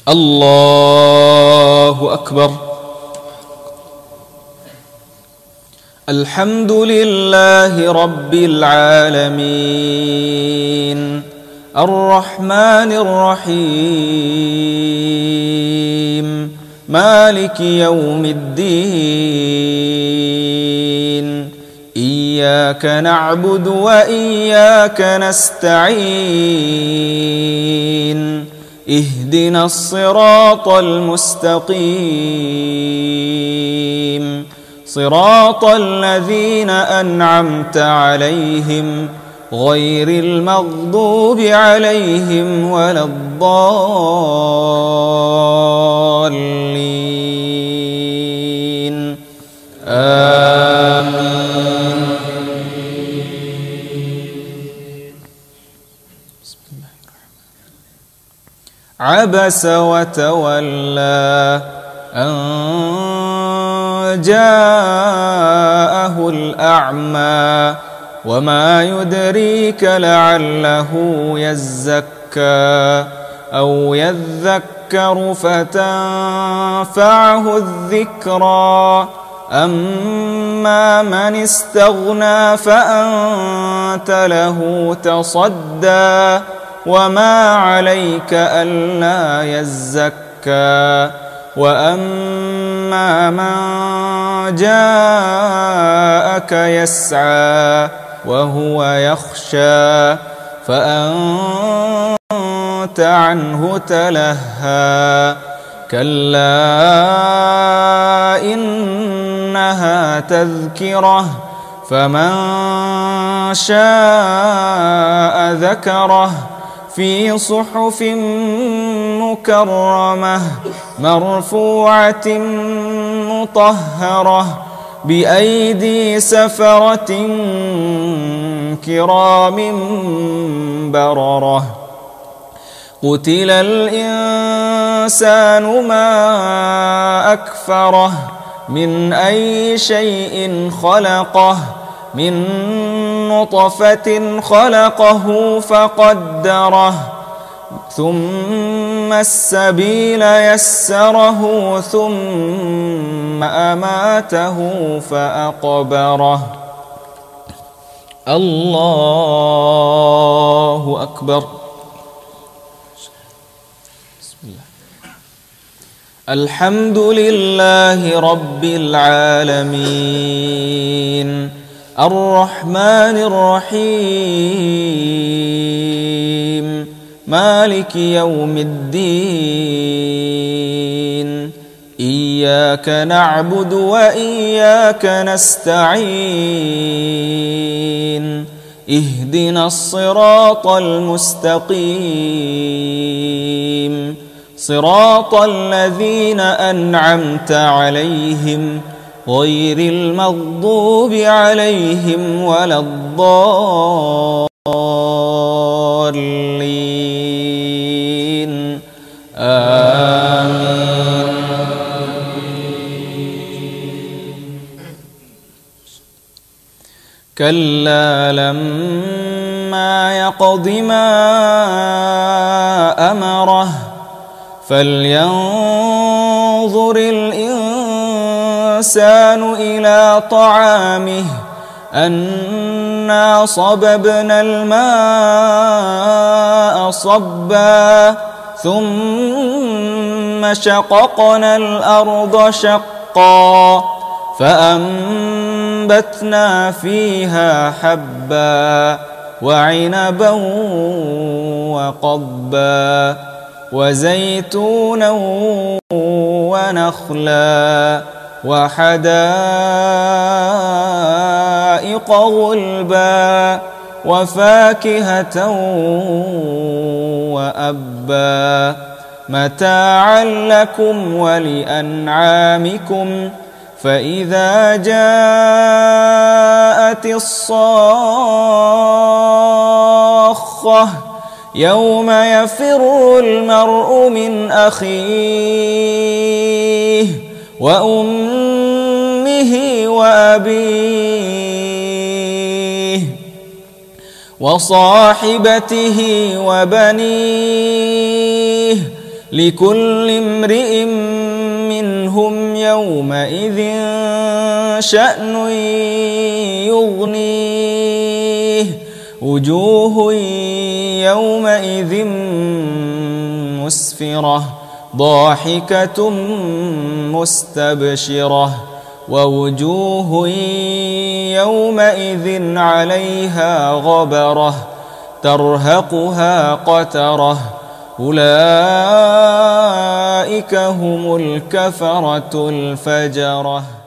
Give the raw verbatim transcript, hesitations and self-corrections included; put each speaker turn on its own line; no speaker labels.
الله أكبر. الحمد لله رب العالمين الرحمن الرحيم مالك يوم الدين إياك نعبد وإياك نستعين اهدنا الصراط المستقيم صراط الذين أنعمت عليهم غير المغضوب عليهم ولا الضالين آمين. عبس وتولى أن جاءه الأعمى وما يدريك لعله يزكى أو يذكر فتنفعه الذكرى أما من استغنى فأنت له تصدى وما عليك ألا يزكى وأما من جاءك يسعى وهو يخشى فأنت عنه تلهى كلا إنها تذكرة فمن شاء ذكره في صحف مكرمة مرفوعة مطهرة بأيدي سفرة كرام بررة قتل الإنسان ما أكفره من أي شيء خلقه من نطفة خلقه فقدره ثم السبيل يسره ثم أماته فأقبره. الله أكبر. بسم الله. الحمد لله رب العالمين الرحمن الرحيم مالك يوم الدين إياك نعبد وإياك نستعين اهدنا الصراط المستقيم صراط الذين أنعمت عليهم غير المغضوب عليهم ولا الضالين آمين. كلا لما يقض ما أمره فلينظر الإنسان إلى طعامه أنا صببنا الماء صبا ثم شققنا الأرض شقا فأنبتنا فيها حبا وعنبا وقضبا وزيتونا ونخلا وحدائق غلبا وفاكهة وأبا متاعا لكم ولأنعامكم فإذا جاءت الصاخة يوم يفر المرء من أخيه وأمه وأبيه وصاحبته وبنيه لكل امرئ منهم يومئذ شأن يغنيه وجوه يومئذ مسفرة ضاحكة مستبشرة ووجوه يومئذ عليها غبرة ترهقها قترة أولئك هم الكفرة الفجرة.